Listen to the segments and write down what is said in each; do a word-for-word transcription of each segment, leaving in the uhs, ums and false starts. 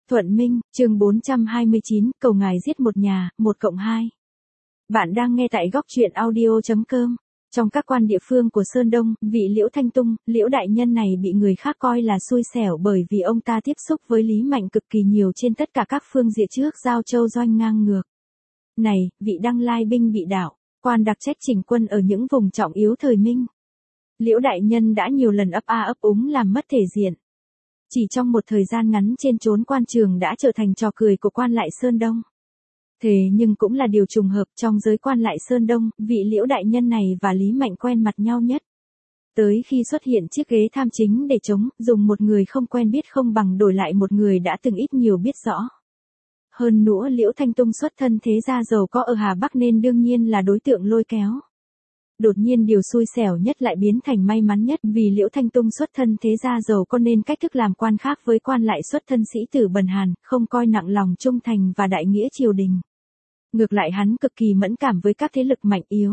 Thuận Minh, chương bốn trăm hai mươi chín, cầu ngài giết một nhà, một cộng hai. Bạn đang nghe tại góc truyện audio chấm com. Trong các quan địa phương của Sơn Đông, vị Liễu Thanh Tung, Liễu đại nhân này bị người khác coi là xui xẻo bởi vì ông ta tiếp xúc với Lý Mạnh cực kỳ nhiều trên tất cả các phương diện trước giao châu doanh ngang ngược. Này, vị Đăng Lai binh bị đảo, quan đặc trách chỉnh quân ở những vùng trọng yếu thời Minh. Liễu đại nhân đã nhiều lần ấp a ấp úng làm mất thể diện. Chỉ trong một thời gian ngắn trên chốn quan trường đã trở thành trò cười của quan lại Sơn Đông. Thế nhưng cũng là điều trùng hợp trong giới quan lại Sơn Đông, vị Liễu đại nhân này và Lý Mạnh quen mặt nhau nhất. Tới khi xuất hiện chiếc ghế tham chính để chống, dùng một người không quen biết không bằng đổi lại một người đã từng ít nhiều biết rõ. Hơn nữa Liễu Thanh Tung xuất thân thế gia giàu có ở Hà Bắc nên đương nhiên là đối tượng lôi kéo. Đột nhiên điều xui xẻo nhất lại biến thành may mắn nhất vì Liễu Thanh Tung xuất thân thế gia giàu có nên cách thức làm quan khác với quan lại xuất thân sĩ tử bần hàn, không coi nặng lòng trung thành và đại nghĩa triều đình. Ngược lại hắn cực kỳ mẫn cảm với các thế lực mạnh yếu.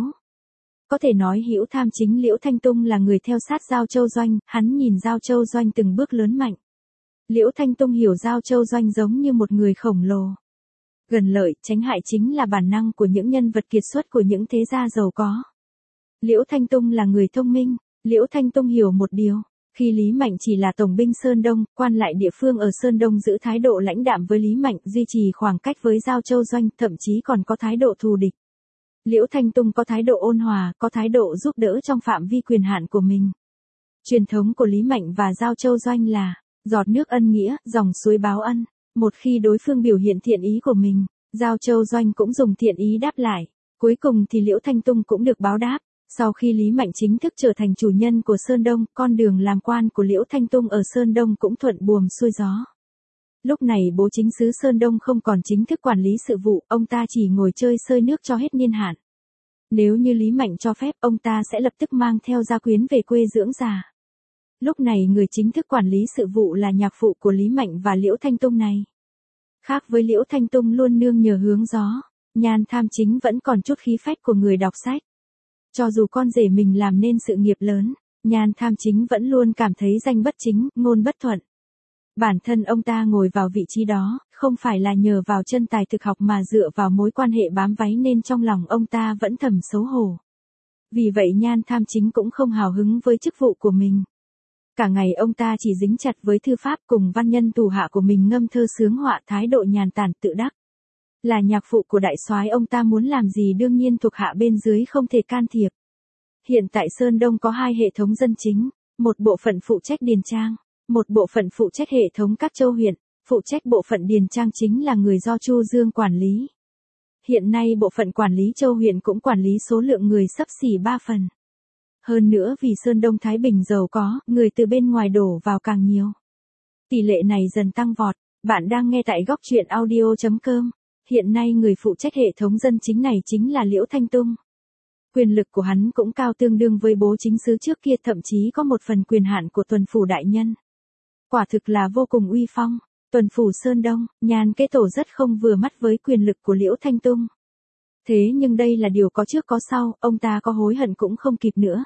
Có thể nói hữu tham chính Liễu Thanh Tung là người theo sát Giao Châu Doanh, hắn nhìn Giao Châu Doanh từng bước lớn mạnh. Liễu Thanh Tung hiểu Giao Châu Doanh giống như một người khổng lồ. Gần lợi, tránh hại chính là bản năng của những nhân vật kiệt xuất của những thế gia giàu có. Liễu Thanh Tung là người thông minh, Liễu Thanh Tung hiểu một điều, khi Lý Mạnh chỉ là tổng binh Sơn Đông, quan lại địa phương ở Sơn Đông giữ thái độ lãnh đạm với Lý Mạnh, duy trì khoảng cách với Giao Châu Doanh, thậm chí còn có thái độ thù địch. Liễu Thanh Tung có thái độ ôn hòa, có thái độ giúp đỡ trong phạm vi quyền hạn của mình. Truyền thống của Lý Mạnh và Giao Châu Doanh là, giọt nước ân nghĩa, dòng suối báo ân. Một khi đối phương biểu hiện thiện ý của mình, Giao Châu Doanh cũng dùng thiện ý đáp lại. Cuối cùng thì Liễu Thanh Tung cũng được báo đáp. Sau khi Lý Mạnh chính thức trở thành chủ nhân của Sơn Đông, con đường làm quan của Liễu Thanh Tung ở Sơn Đông cũng thuận buồm xuôi gió. Lúc này bố chính xứ Sơn Đông không còn chính thức quản lý sự vụ, ông ta chỉ ngồi chơi sơi nước cho hết niên hạn. Nếu như Lý Mạnh cho phép, ông ta sẽ lập tức mang theo gia quyến về quê dưỡng già. Lúc này người chính thức quản lý sự vụ là nhạc phụ của Lý Mạnh và Liễu Thanh Tung này. Khác với Liễu Thanh Tung luôn nương nhờ hướng gió, Nhan Tham Chính vẫn còn chút khí phách của người đọc sách. Cho dù con rể mình làm nên sự nghiệp lớn, Nhan Tham Chính vẫn luôn cảm thấy danh bất chính, ngôn bất thuận. Bản thân ông ta ngồi vào vị trí đó, không phải là nhờ vào chân tài thực học mà dựa vào mối quan hệ bám váy nên trong lòng ông ta vẫn thầm xấu hổ. Vì vậy Nhan Tham Chính cũng không hào hứng với chức vụ của mình. Cả ngày ông ta chỉ dính chặt với thư pháp cùng văn nhân tù hạ của mình ngâm thơ sướng họa, thái độ nhàn tản tự đắc. Là nhạc phụ của đại soái, ông ta muốn làm gì đương nhiên thuộc hạ bên dưới không thể can thiệp. Hiện tại Sơn Đông có hai hệ thống dân chính, một bộ phận phụ trách điền trang, một bộ phận phụ trách hệ thống các châu huyện, phụ trách bộ phận điền trang chính là người do Chu Dương quản lý. Hiện nay bộ phận quản lý châu huyện cũng quản lý số lượng người xấp xỉ ba phần. Hơn nữa vì Sơn Đông Thái Bình giàu có, người từ bên ngoài đổ vào càng nhiều. Tỷ lệ này dần tăng vọt. Bạn đang nghe tại góc truyện audio chấm com. Hiện nay người phụ trách hệ thống dân chính này chính là Liễu Thanh Tung. Quyền lực của hắn cũng cao tương đương với bố chính xứ trước kia, thậm chí có một phần quyền hạn của tuần phủ đại nhân. Quả thực là vô cùng uy phong. Tuần phủ Sơn Đông, Nhan Kế Tổ rất không vừa mắt với quyền lực của Liễu Thanh Tung. Thế nhưng đây là điều có trước có sau, ông ta có hối hận cũng không kịp nữa.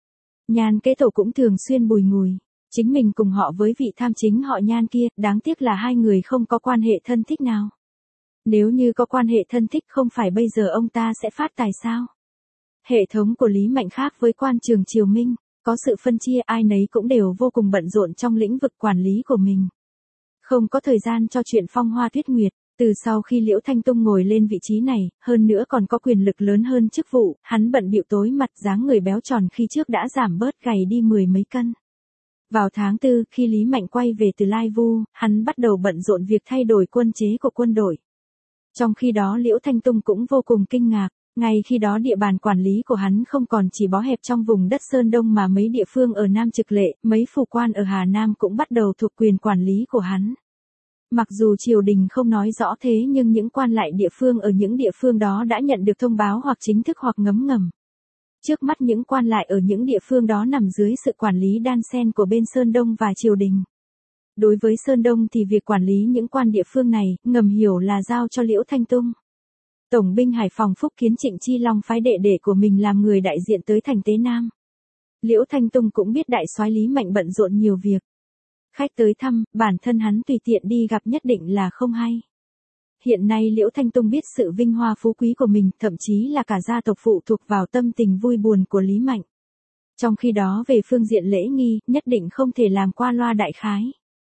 Nhan Kế Tổ cũng thường xuyên bùi ngùi, chính mình cùng họ với vị tham chính họ Nhan kia, đáng tiếc là hai người không có quan hệ thân thích nào. Nếu như có quan hệ thân thích không phải bây giờ ông ta sẽ phát tài sao? Hệ thống của Lý Mạnh khác với quan trường triều Minh, có sự phân chia, ai nấy cũng đều vô cùng bận rộn trong lĩnh vực quản lý của mình. Không có thời gian cho chuyện phong hoa tuyết nguyệt, từ sau khi Liễu Thanh Tung ngồi lên vị trí này, hơn nữa còn có quyền lực lớn hơn chức vụ, hắn bận bịu tối mặt, dáng người béo tròn khi trước đã giảm bớt gầy đi mười mấy cân. Vào tháng tư, khi Lý Mạnh quay về từ Lai Vu, hắn bắt đầu bận rộn việc thay đổi quân chế của quân đội. Trong khi đó Liễu Thanh Tung cũng vô cùng kinh ngạc, ngay khi đó địa bàn quản lý của hắn không còn chỉ bó hẹp trong vùng đất Sơn Đông mà mấy địa phương ở Nam Trực Lệ, mấy phủ quan ở Hà Nam cũng bắt đầu thuộc quyền quản lý của hắn. Mặc dù triều đình không nói rõ thế nhưng những quan lại địa phương ở những địa phương đó đã nhận được thông báo hoặc chính thức hoặc ngấm ngầm. Trước mắt những quan lại ở những địa phương đó nằm dưới sự quản lý đan xen của bên Sơn Đông và triều đình. Đối với Sơn Đông thì việc quản lý những quan địa phương này, ngầm hiểu là giao cho Liễu Thanh Tung. Tổng binh Hải Phòng Phúc Kiến Trịnh Chi Long phái đệ đệ của mình làm người đại diện tới thành Tế Nam. Liễu Thanh Tung cũng biết đại soái Lý Mạnh bận rộn nhiều việc. Khách tới thăm, bản thân hắn tùy tiện đi gặp nhất định là không hay. Hiện nay Liễu Thanh Tùng biết sự vinh hoa phú quý của mình, thậm chí là cả gia tộc phụ thuộc vào tâm tình vui buồn của Lý Mạnh. Trong khi đó về phương diện lễ nghi, nhất định không thể làm qua loa đại khái.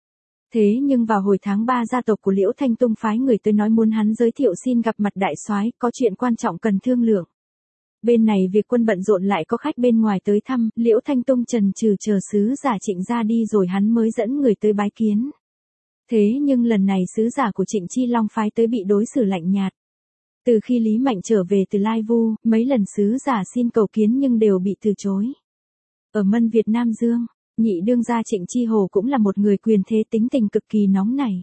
Thế nhưng vào hồi tháng ba gia tộc của Liễu Thanh Tùng phái người tới nói muốn hắn giới thiệu xin gặp mặt đại soái, có chuyện quan trọng cần thương lượng. Bên này việc quân bận rộn lại có khách bên ngoài tới thăm, Liễu Thanh Tùng chần chừ chờ sứ giả Trịnh ra đi rồi hắn mới dẫn người tới bái kiến. Thế nhưng lần này sứ giả của Trịnh Chi Long phái tới bị đối xử lạnh nhạt. Từ khi Lý Mạnh trở về từ Lai Vu, mấy lần sứ giả xin cầu kiến nhưng đều bị từ chối. Ở Mân Việt Nam Dương, nhị đương gia Trịnh Chi Hồ cũng là một người quyền thế tính tình cực kỳ nóng nảy.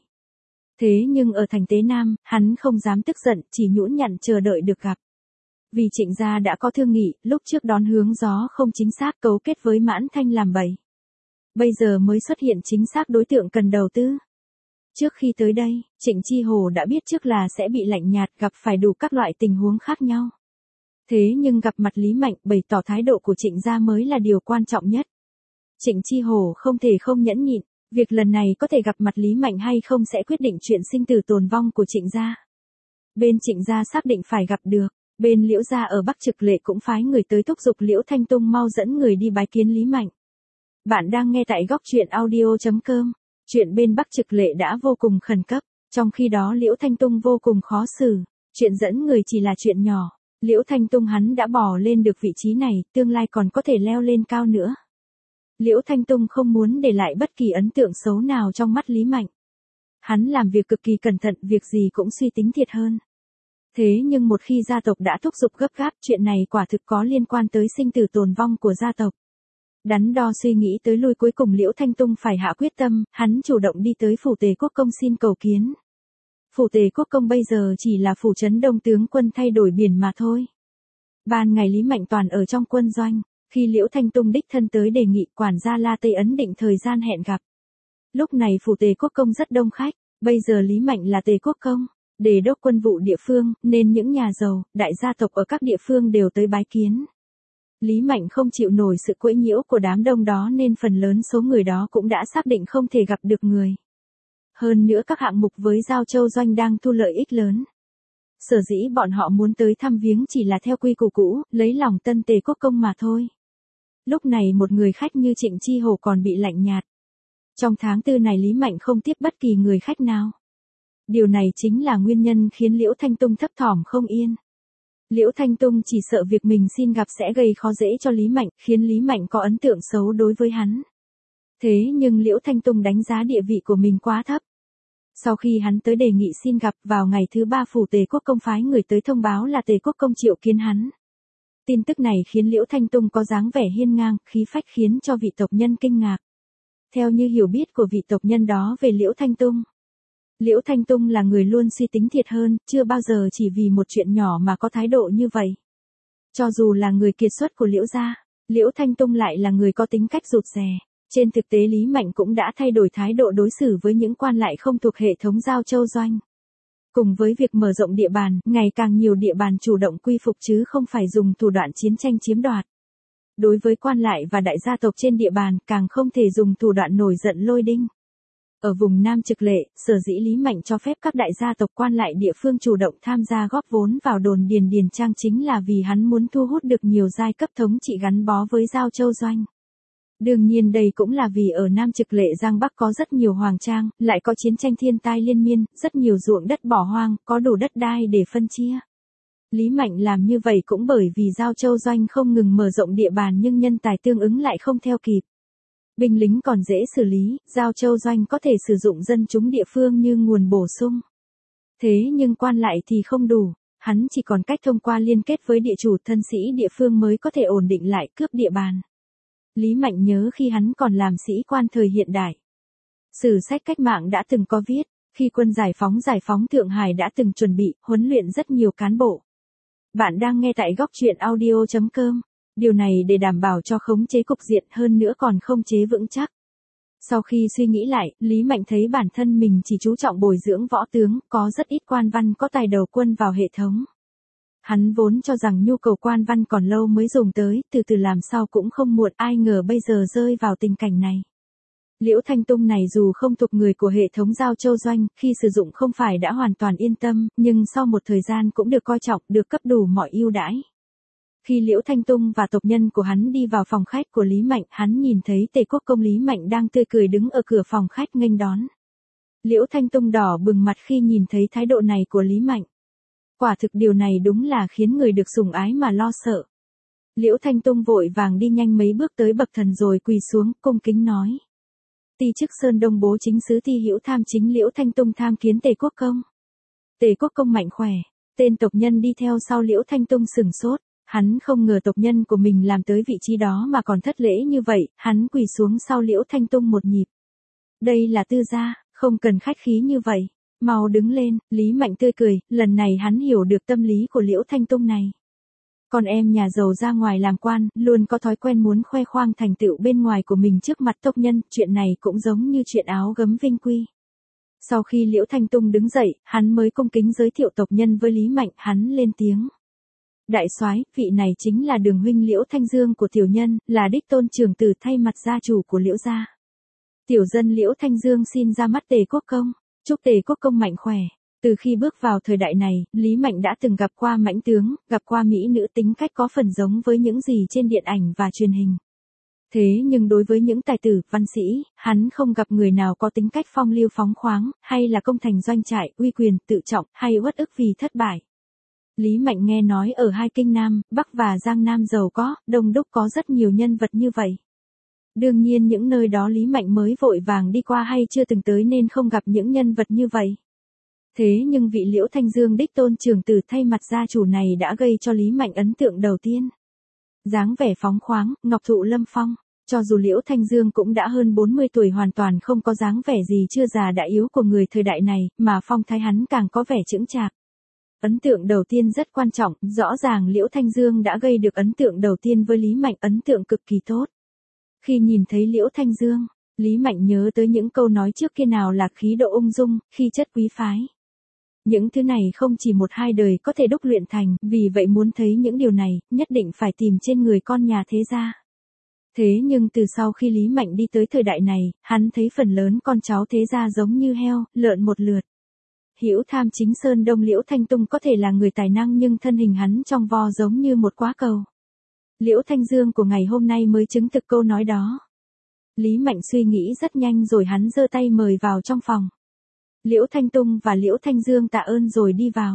Thế nhưng ở thành Tế Nam, hắn không dám tức giận, chỉ nhũn nhặn chờ đợi được gặp. Vì Trịnh gia đã có thương nghị, lúc trước đón hướng gió không chính xác cấu kết với Mãn Thanh làm bậy. Bây giờ mới xuất hiện chính xác đối tượng cần đầu tư. Trước khi tới đây, Trịnh Chi Hồ đã biết trước là sẽ bị lạnh nhạt, gặp phải đủ các loại tình huống khác nhau. Thế nhưng gặp mặt Lý Mạnh bày tỏ thái độ của Trịnh gia mới là điều quan trọng nhất. Trịnh Chi Hồ không thể không nhẫn nhịn, việc lần này có thể gặp mặt Lý Mạnh hay không sẽ quyết định chuyện sinh tử tồn vong của Trịnh gia. Bên Trịnh gia xác định phải gặp được, bên Liễu gia ở Bắc Trực Lệ cũng phái người tới thúc giục Liễu Thanh Tùng mau dẫn người đi bái kiến Lý Mạnh. Bạn đang nghe tại góc truyện audio chấm com. Chuyện bên Bắc Trực Lệ đã vô cùng khẩn cấp, trong khi đó Liễu Thanh Tùng vô cùng khó xử. Chuyện dẫn người chỉ là chuyện nhỏ, Liễu Thanh Tùng hắn đã bỏ lên được vị trí này, tương lai còn có thể leo lên cao nữa. Liễu Thanh Tùng không muốn để lại bất kỳ ấn tượng xấu nào trong mắt Lý Mạnh. Hắn làm việc cực kỳ cẩn thận, việc gì cũng suy tính thiệt hơn. Thế nhưng một khi gia tộc đã thúc giục gấp gáp, chuyện này quả thực có liên quan tới sinh tử tồn vong của gia tộc. Đắn đo suy nghĩ tới lui cuối cùng Liễu Thanh Tùng phải hạ quyết tâm, hắn chủ động đi tới phủ Tề Quốc Công xin cầu kiến. Phủ Tề Quốc Công bây giờ chỉ là phủ trấn Đông tướng quân thay đổi biển mà thôi. Ban ngày Lý Mạnh toàn ở trong quân doanh, khi Liễu Thanh Tùng đích thân tới đề nghị, quản gia La Tây ấn định thời gian hẹn gặp. Lúc này phủ Tề Quốc Công rất đông khách, bây giờ Lý Mạnh là Tề Quốc Công, đề đốc quân vụ địa phương, nên những nhà giàu, đại gia tộc ở các địa phương đều tới bái kiến. Lý Mạnh không chịu nổi sự quấy nhiễu của đám đông đó nên phần lớn số người đó cũng đã xác định không thể gặp được người. Hơn nữa các hạng mục với Giao Châu Doanh đang thu lợi ích lớn. Sở dĩ bọn họ muốn tới thăm viếng chỉ là theo quy củ cũ, lấy lòng Tân Tề Quốc Công mà thôi. Lúc này một người khách như Trịnh Chi Hồ còn bị lạnh nhạt. Trong tháng tư này Lý Mạnh không tiếp bất kỳ người khách nào. Điều này chính là nguyên nhân khiến Liễu Thanh Tùng thấp thỏm không yên. Liễu Thanh Tùng chỉ sợ việc mình xin gặp sẽ gây khó dễ cho Lý Mạnh, khiến Lý Mạnh có ấn tượng xấu đối với hắn. Thế nhưng Liễu Thanh Tùng đánh giá địa vị của mình quá thấp. Sau khi hắn tới đề nghị xin gặp, vào ngày thứ ba phủ Tề Quốc Công phái người tới thông báo là Tề Quốc Công triệu kiến hắn. Tin tức này khiến Liễu Thanh Tùng có dáng vẻ hiên ngang, khí phách khiến cho vị tộc nhân kinh ngạc. Theo như hiểu biết của vị tộc nhân đó về Liễu Thanh Tùng, Liễu Thanh Tùng là người luôn suy tính thiệt hơn, chưa bao giờ chỉ vì một chuyện nhỏ mà có thái độ như vậy. Cho dù là người kiệt xuất của Liễu gia, Liễu Thanh Tùng lại là người có tính cách rụt rè. Trên thực tế Lý Mạnh cũng đã thay đổi thái độ đối xử với những quan lại không thuộc hệ thống Giao Châu Doanh. Cùng với việc mở rộng địa bàn, ngày càng nhiều địa bàn chủ động quy phục chứ không phải dùng thủ đoạn chiến tranh chiếm đoạt. Đối với quan lại và đại gia tộc trên địa bàn, càng không thể dùng thủ đoạn nổi giận lôi đinh. Ở vùng Nam Trực Lệ, sở dĩ Lý Mạnh cho phép các đại gia tộc quan lại địa phương chủ động tham gia góp vốn vào đồn điền Điền Trang chính là vì hắn muốn thu hút được nhiều giai cấp thống trị gắn bó với Giao Châu Doanh. Đương nhiên đây cũng là vì ở Nam Trực Lệ Giang Bắc có rất nhiều hoàng trang, lại có chiến tranh thiên tai liên miên, rất nhiều ruộng đất bỏ hoang, có đủ đất đai để phân chia. Lý Mạnh làm như vậy cũng bởi vì Giao Châu Doanh không ngừng mở rộng địa bàn nhưng nhân tài tương ứng lại không theo kịp. Binh lính còn dễ xử lý, Giao Châu Doanh có thể sử dụng dân chúng địa phương như nguồn bổ sung. Thế nhưng quan lại thì không đủ, hắn chỉ còn cách thông qua liên kết với địa chủ thân sĩ địa phương mới có thể ổn định lại cướp địa bàn. Lý Mạnh nhớ khi hắn còn làm sĩ quan thời hiện đại. Sử sách cách mạng đã từng có viết, khi quân giải phóng giải phóng Thượng Hải đã từng chuẩn bị, huấn luyện rất nhiều cán bộ. Bạn đang nghe tại góc truyện audio chấm com. Điều này để đảm bảo cho khống chế cục diện hơn nữa còn không chế vững chắc. Sau khi suy nghĩ lại, Lý Mạnh thấy bản thân mình chỉ chú trọng bồi dưỡng võ tướng, có rất ít quan văn có tài đầu quân vào hệ thống. Hắn vốn cho rằng nhu cầu quan văn còn lâu mới dùng tới, từ từ làm sao cũng không muộn, ai ngờ bây giờ rơi vào tình cảnh này. Liễu Thanh Tung này dù không thuộc người của hệ thống Giao Châu Doanh, khi sử dụng không phải đã hoàn toàn yên tâm, nhưng sau một thời gian cũng được coi trọng, được cấp đủ mọi ưu đãi. Khi Liễu Thanh Tung và tộc nhân của hắn đi vào phòng khách của Lý Mạnh, hắn nhìn thấy Tề Quốc công Lý Mạnh đang tươi cười đứng ở cửa phòng khách nghênh đón. Liễu Thanh Tung đỏ bừng mặt khi nhìn thấy thái độ này của Lý Mạnh. Quả thực điều này đúng là khiến người được sủng ái mà lo sợ. Liễu Thanh Tung vội vàng đi nhanh mấy bước tới bậc thần rồi quỳ xuống, cung kính nói. Ti chức Sơn Đông bố chính sứ Ti Hữu tham chính Liễu Thanh Tung tham kiến Tề Quốc công. Tề Quốc công mạnh khỏe. Tên tộc nhân đi theo sau Liễu Thanh Tung sửng sốt. Hắn không ngờ tộc nhân của mình làm tới vị trí đó mà còn thất lễ như vậy, hắn quỳ xuống sau Liễu Thanh Tung một nhịp. Đây là tư gia, không cần khách khí như vậy. Mau đứng lên, Lý Mạnh tươi cười, lần này hắn hiểu được tâm lý của Liễu Thanh Tung này. Con em nhà giàu ra ngoài làm quan, luôn có thói quen muốn khoe khoang thành tựu bên ngoài của mình trước mặt tộc nhân, chuyện này cũng giống như chuyện áo gấm vinh quy. Sau khi Liễu Thanh Tung đứng dậy, hắn mới cung kính giới thiệu tộc nhân với Lý Mạnh, hắn lên tiếng. Đại soái, vị này chính là Đường huynh Liễu Thanh Dương của tiểu nhân, là đích tôn trưởng tử thay mặt gia chủ của Liễu gia. Tiểu dân Liễu Thanh Dương xin ra mắt Tề Quốc công, chúc Tề Quốc công mạnh khỏe. Từ khi bước vào thời đại này, Lý Mạnh đã từng gặp qua mãnh tướng, gặp qua mỹ nữ tính cách có phần giống với những gì trên điện ảnh và truyền hình. Thế nhưng đối với những tài tử, văn sĩ, hắn không gặp người nào có tính cách phong lưu phóng khoáng, hay là công thành doanh trại, uy quyền, tự trọng, hay uất ức vì thất bại. Lý Mạnh nghe nói ở hai kinh Nam, Bắc và Giang Nam giàu có, đông đúc có rất nhiều nhân vật như vậy. Đương nhiên những nơi đó Lý Mạnh mới vội vàng đi qua hay chưa từng tới nên không gặp những nhân vật như vậy. Thế nhưng vị Liễu Thanh Dương đích tôn trưởng tử thay mặt gia chủ này đã gây cho Lý Mạnh ấn tượng đầu tiên. Dáng vẻ phóng khoáng, ngọc thụ lâm phong, cho dù Liễu Thanh Dương cũng đã hơn bốn mươi tuổi hoàn toàn không có dáng vẻ gì chưa già đã yếu của người thời đại này, mà phong thái hắn càng có vẻ chững chạc. Ấn tượng đầu tiên rất quan trọng, rõ ràng Liễu Thanh Dương đã gây được ấn tượng đầu tiên với Lý Mạnh, ấn tượng cực kỳ tốt. Khi nhìn thấy Liễu Thanh Dương, Lý Mạnh nhớ tới những câu nói trước kia nào là khí độ ung dung, khí chất quý phái. Những thứ này không chỉ một hai đời có thể đúc luyện thành, vì vậy muốn thấy những điều này, nhất định phải tìm trên người con nhà thế gia. Thế nhưng từ sau khi Lý Mạnh đi tới thời đại này, hắn thấy phần lớn con cháu thế gia giống như heo, lợn một lượt. Hữu tham chính Sơn Đông Liễu Thanh Tung có thể là người tài năng nhưng thân hình hắn trong vo giống như một quả cầu. Liễu Thanh Dương của ngày hôm nay mới chứng thực câu nói đó. Lý Mạnh suy nghĩ rất nhanh rồi hắn giơ tay mời vào trong phòng. Liễu Thanh Tung và Liễu Thanh Dương tạ ơn rồi đi vào.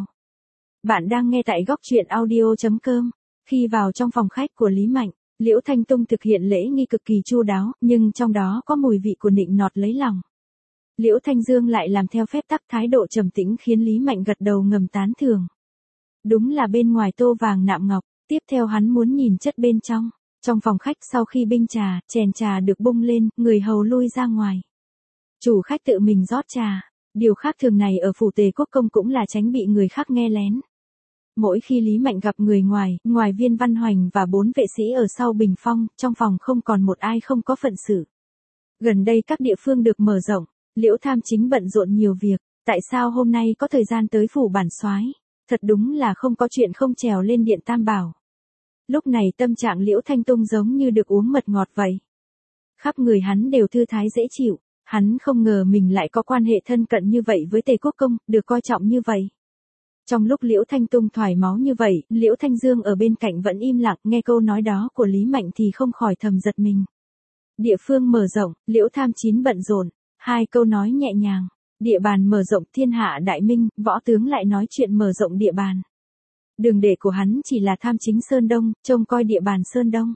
Bạn đang nghe tại góc truyện audio chấm com. Khi vào trong phòng khách của Lý Mạnh, Liễu Thanh Tung thực hiện lễ nghi cực kỳ chu đáo, nhưng trong đó có mùi vị của nịnh nọt lấy lòng. Liễu Thanh Dương lại làm theo phép tắc, thái độ trầm tĩnh khiến Lý Mạnh gật đầu ngầm tán thưởng. Đúng là bên ngoài tô vàng nạm ngọc, tiếp theo hắn muốn nhìn chất bên trong. Trong phòng khách sau khi bưng trà, chén trà được bung lên, người hầu lui ra ngoài. Chủ khách tự mình rót trà. Điều khác thường này ở phủ Tề Quốc công cũng là tránh bị người khác nghe lén. Mỗi khi Lý Mạnh gặp người ngoài, ngoài Viên Văn Hoành và bốn vệ sĩ ở sau bình phong, trong phòng không còn một ai không có phận sự. Gần đây các địa phương được mở rộng, Liễu Tham Chính bận rộn nhiều việc, tại sao hôm nay có thời gian tới phủ bản soái? Thật đúng là không có chuyện không trèo lên điện Tam Bảo. Lúc này tâm trạng Liễu Thanh Tung giống như được uống mật ngọt vậy. Khắp người hắn đều thư thái dễ chịu. Hắn không ngờ mình lại có quan hệ thân cận như vậy với Tề Quốc công, được coi trọng như vậy. Trong lúc Liễu Thanh Tung thoải máu như vậy, Liễu Thanh Dương ở bên cạnh vẫn im lặng, nghe câu nói đó của Lý Mạnh thì không khỏi thầm giật mình. Địa phương mở rộng, Liễu Tham Chín bận rộn, hai câu nói nhẹ nhàng. Địa bàn mở rộng, thiên hạ đại minh, võ tướng lại nói chuyện mở rộng địa bàn. Đường đệ của hắn chỉ là Tham Chính Sơn Đông, trông coi địa bàn Sơn Đông.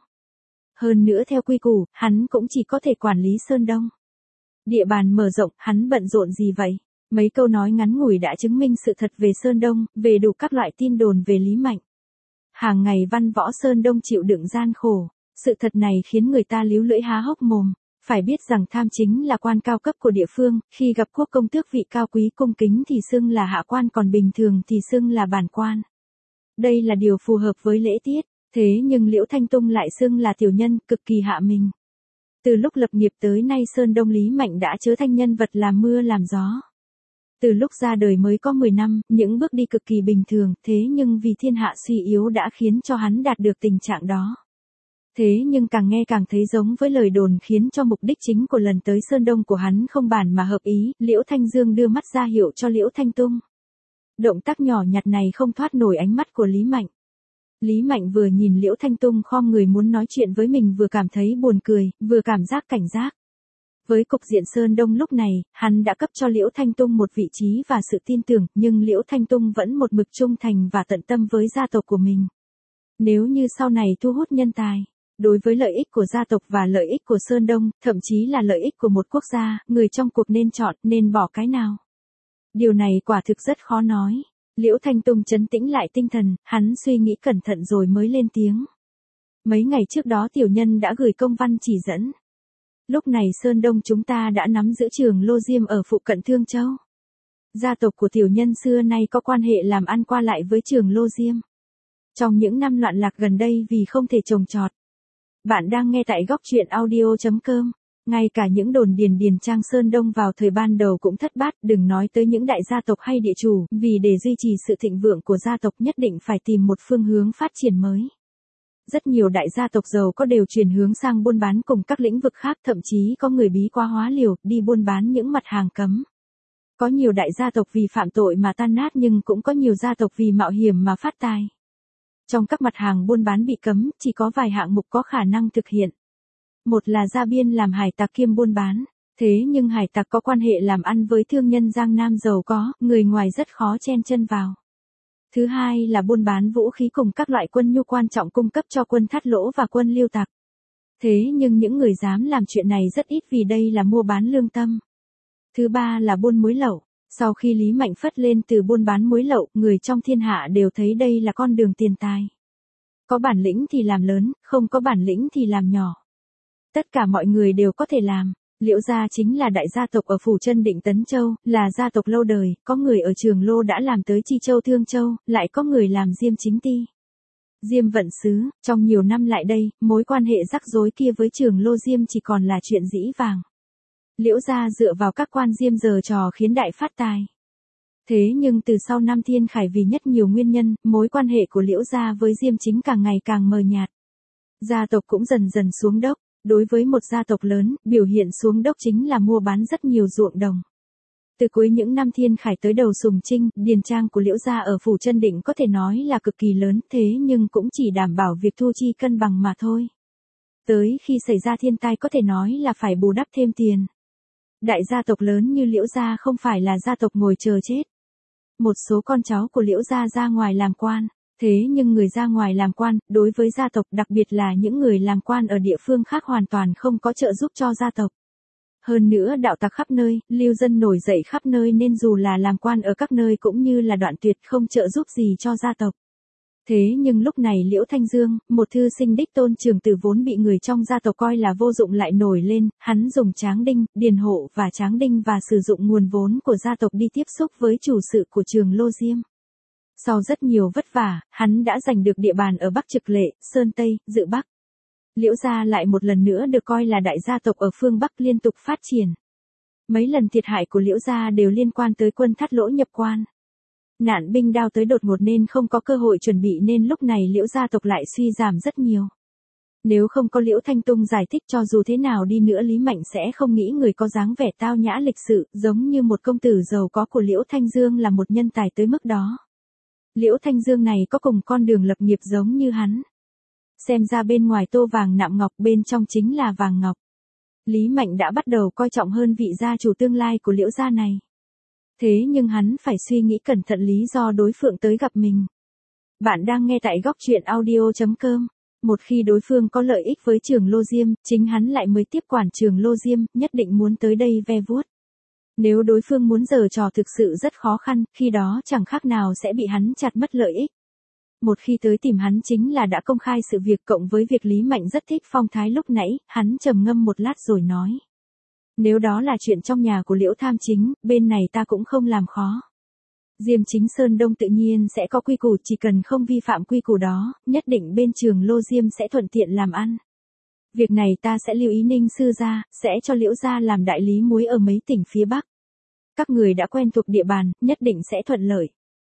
Hơn nữa theo quy củ, hắn cũng chỉ có thể quản lý Sơn Đông. Địa bàn mở rộng, hắn bận rộn gì vậy? Mấy câu nói ngắn ngủi đã chứng minh sự thật về Sơn Đông, về đủ các loại tin đồn về Lý Mạnh. Hàng ngày văn võ Sơn Đông chịu đựng gian khổ, sự thật này khiến người ta líu lưỡi há hốc mồm. Phải biết rằng Tham Chính là quan cao cấp của địa phương, khi gặp quốc công tước vị cao quý cung kính thì xưng là hạ quan, còn bình thường thì xưng là bản quan. Đây là điều phù hợp với lễ tiết, thế nhưng Liễu Thanh Tung lại xưng là tiểu nhân, cực kỳ hạ mình. Từ lúc lập nghiệp tới nay Sơn Đông Lý Mạnh đã trở thành nhân vật làm mưa làm gió. Từ lúc ra đời mới có mười năm, những bước đi cực kỳ bình thường, thế nhưng vì thiên hạ suy yếu đã khiến cho hắn đạt được tình trạng đó. Thế nhưng càng nghe càng thấy giống với lời đồn khiến cho mục đích chính của lần tới Sơn Đông của hắn không bàn mà hợp ý, Liễu Thanh Dương đưa mắt ra hiệu cho Liễu Thanh Tung. Động tác nhỏ nhặt này không thoát nổi ánh mắt của Lý Mạnh. Lý Mạnh vừa nhìn Liễu Thanh Tung khom người muốn nói chuyện với mình vừa cảm thấy buồn cười, vừa cảm giác cảnh giác. Với cục diện Sơn Đông lúc này, hắn đã cấp cho Liễu Thanh Tung một vị trí và sự tin tưởng, nhưng Liễu Thanh Tung vẫn một mực trung thành và tận tâm với gia tộc của mình. Nếu như sau này thu hút nhân tài, đối với lợi ích của gia tộc và lợi ích của Sơn Đông, thậm chí là lợi ích của một quốc gia, người trong cuộc nên chọn, nên bỏ cái nào? Điều này quả thực rất khó nói. Liễu Thanh Tung trấn tĩnh lại tinh thần, hắn suy nghĩ cẩn thận rồi mới lên tiếng. Mấy ngày trước đó tiểu nhân đã gửi công văn chỉ dẫn. Lúc này Sơn Đông chúng ta đã nắm giữ Trường Lô Diêm ở phụ cận Thương Châu. Gia tộc của tiểu nhân xưa nay có quan hệ làm ăn qua lại với Trường Lô Diêm. Trong những năm loạn lạc gần đây vì không thể trồng trọt. Bạn đang nghe tại góc truyện audio chấm com. Ngay cả những đồn điền điền trang Sơn Đông vào thời ban đầu cũng thất bát, đừng nói tới những đại gia tộc hay địa chủ, vì để duy trì sự thịnh vượng của gia tộc nhất định phải tìm một phương hướng phát triển mới. Rất nhiều đại gia tộc giàu có đều chuyển hướng sang buôn bán cùng các lĩnh vực khác, thậm chí có người bí quá hóa liều, đi buôn bán những mặt hàng cấm. Có nhiều đại gia tộc vì phạm tội mà tan nát nhưng cũng có nhiều gia tộc vì mạo hiểm mà phát tài. Trong các mặt hàng buôn bán bị cấm, chỉ có vài hạng mục có khả năng thực hiện. Một là ra biên làm hải tặc kiêm buôn bán, thế nhưng hải tặc có quan hệ làm ăn với thương nhân Giang Nam giàu có, người ngoài rất khó chen chân vào. Thứ hai là buôn bán vũ khí cùng các loại quân nhu quan trọng cung cấp cho quân Thát Lỗ và quân Liêu Tặc. Thế nhưng những người dám làm chuyện này rất ít vì đây là mua bán lương tâm. Thứ ba là buôn muối lậu. Sau khi Lý Mạnh phất lên từ buôn bán muối lậu, người trong thiên hạ đều thấy đây là con đường tiền tài. Có bản lĩnh thì làm lớn, không có bản lĩnh thì làm nhỏ. Tất cả mọi người đều có thể làm. Liễu gia chính là đại gia tộc ở Phủ Chân Định Tấn Châu, là gia tộc lâu đời, có người ở Trường Lô đã làm tới Chi Châu Thương Châu, lại có người làm Diêm Chính Ty, Diêm Vận Sứ. Trong nhiều năm lại đây, mối quan hệ rắc rối kia với Trường Lô Diêm chỉ còn là chuyện dĩ vàng. Liễu gia dựa vào các quan Diêm giở trò khiến đại phát tài. Thế nhưng từ sau năm Thiên Khải vì nhất nhiều nguyên nhân, mối quan hệ của Liễu gia với Diêm Chính càng ngày càng mờ nhạt. Gia tộc cũng dần dần xuống dốc. Đối với một gia tộc lớn, biểu hiện xuống dốc chính là mua bán rất nhiều ruộng đồng. Từ cuối những năm Thiên Khải tới đầu Sùng Trinh, điền trang của Liễu gia ở Phủ Chân Định có thể nói là cực kỳ lớn, thế nhưng cũng chỉ đảm bảo việc thu chi cân bằng mà thôi. Tới khi xảy ra thiên tai có thể nói là phải bù đắp thêm tiền. Đại gia tộc lớn như Liễu gia không phải là gia tộc ngồi chờ chết. Một số con cháu của Liễu gia ra ngoài làm quan. Thế nhưng người ra ngoài làm quan, đối với gia tộc đặc biệt là những người làm quan ở địa phương khác hoàn toàn không có trợ giúp cho gia tộc. Hơn nữa đạo tặc khắp nơi, lưu dân nổi dậy khắp nơi nên dù là làm quan ở các nơi cũng như là đoạn tuyệt không trợ giúp gì cho gia tộc. Thế nhưng lúc này Liễu Thanh Dương, một thư sinh đích tôn trưởng tử vốn bị người trong gia tộc coi là vô dụng lại nổi lên, hắn dùng Tráng Đinh, Điền Hộ và Tráng Đinh và sử dụng nguồn vốn của gia tộc đi tiếp xúc với chủ sự của Trường Lô Diêm. Sau rất nhiều vất vả, hắn đã giành được địa bàn ở Bắc Trực Lệ, Sơn Tây, Dự Bắc. Liễu gia lại một lần nữa được coi là đại gia tộc ở phương Bắc liên tục phát triển. Mấy lần thiệt hại của Liễu gia đều liên quan tới quân Thát Lỗ nhập quan. Nạn binh đao tới đột ngột nên không có cơ hội chuẩn bị nên lúc này Liễu gia tộc lại suy giảm rất nhiều. Nếu không có Liễu Thanh Tung giải thích cho dù thế nào đi nữa Lý Mạnh sẽ không nghĩ người có dáng vẻ tao nhã lịch sự, giống như một công tử giàu có của Liễu Thanh Dương là một nhân tài tới mức đó. Liễu Thanh Dương này có cùng con đường lập nghiệp giống như hắn. Xem ra bên ngoài tô vàng nạm ngọc bên trong chính là vàng ngọc. Lý Mạnh đã bắt đầu coi trọng hơn vị gia chủ tương lai của Liễu gia này. Thế nhưng hắn phải suy nghĩ cẩn thận lý do đối phương tới gặp mình. Bạn đang nghe tại góc truyện audio chấm com. Một khi đối phương có lợi ích với Trường Lô Diêm, chính hắn lại mới tiếp quản Trường Lô Diêm, nhất định muốn tới đây ve vuốt. Nếu đối phương muốn giở trò thực sự rất khó khăn, khi đó chẳng khác nào sẽ bị hắn chặt mất lợi ích. Một khi tới tìm hắn chính là đã công khai sự việc cộng với việc Lý Mạnh rất thích phong thái lúc nãy, hắn trầm ngâm một lát rồi nói. Nếu đó là chuyện trong nhà của Liễu Tham Chính, bên này ta cũng không làm khó. Diêm Chính Sơn Đông tự nhiên sẽ có quy củ, chỉ cần không vi phạm quy củ đó, nhất định bên Trường Lô Diêm sẽ thuận tiện làm ăn. Việc này ta sẽ lưu ý Ninh sư gia, sẽ cho Liễu gia làm đại lý muối ở mấy tỉnh phía Bắc. Các người đã quen thuộc địa bàn, nhất định sẽ thuận lợi.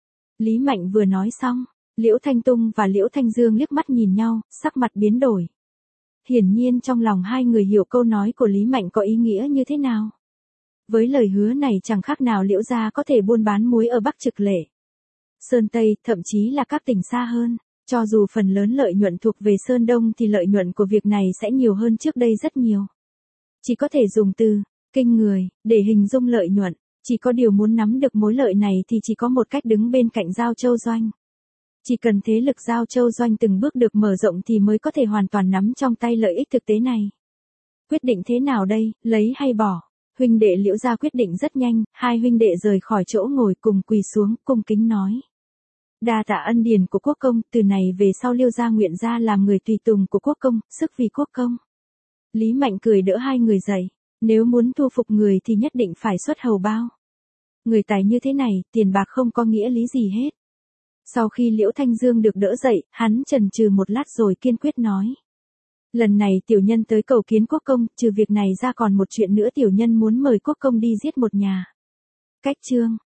Lý Mạnh vừa nói xong, Liễu Thanh Tung và Liễu Thanh Dương liếc mắt nhìn nhau, sắc mặt biến đổi. hiển nhiên trong lòng hai người hiểu câu nói của Lý Mạnh có ý nghĩa như thế nào. Với lời hứa này chẳng khác nào Liễu gia có thể buôn bán muối ở Bắc Trực Lệ, Sơn Tây, thậm chí là các tỉnh xa hơn. Cho dù phần lớn lợi nhuận thuộc về Sơn Đông thì lợi nhuận của việc này sẽ nhiều hơn trước đây rất nhiều. Chỉ có thể dùng từ kinh người để hình dung lợi nhuận. Chỉ có điều muốn nắm được mối lợi này thì chỉ có một cách, đứng bên cạnh Giao Châu Doanh. Chỉ cần thế lực Giao Châu Doanh từng bước được mở rộng thì mới có thể hoàn toàn nắm trong tay lợi ích thực tế này. Quyết định thế nào đây, lấy hay bỏ? Huynh đệ Liễu gia quyết định rất nhanh, hai huynh đệ rời khỏi chỗ ngồi cùng quỳ xuống, cung kính nói. Đa tạ ân điển của quốc công, từ này về sau Liêu gia nguyện ra làm người tùy tùng của quốc công, sức vì quốc công. Lý Mạnh cười đỡ hai người dậy, nếu muốn thu phục người thì nhất định phải xuất hầu bao. Người tài như thế này, tiền bạc không có nghĩa lý gì hết. Sau khi Liễu Thanh Dương được đỡ dậy, hắn chần chừ một lát rồi kiên quyết nói. Lần này tiểu nhân tới cầu kiến quốc công, trừ việc này ra còn một chuyện nữa, tiểu nhân muốn mời quốc công đi giết một nhà. Cách chương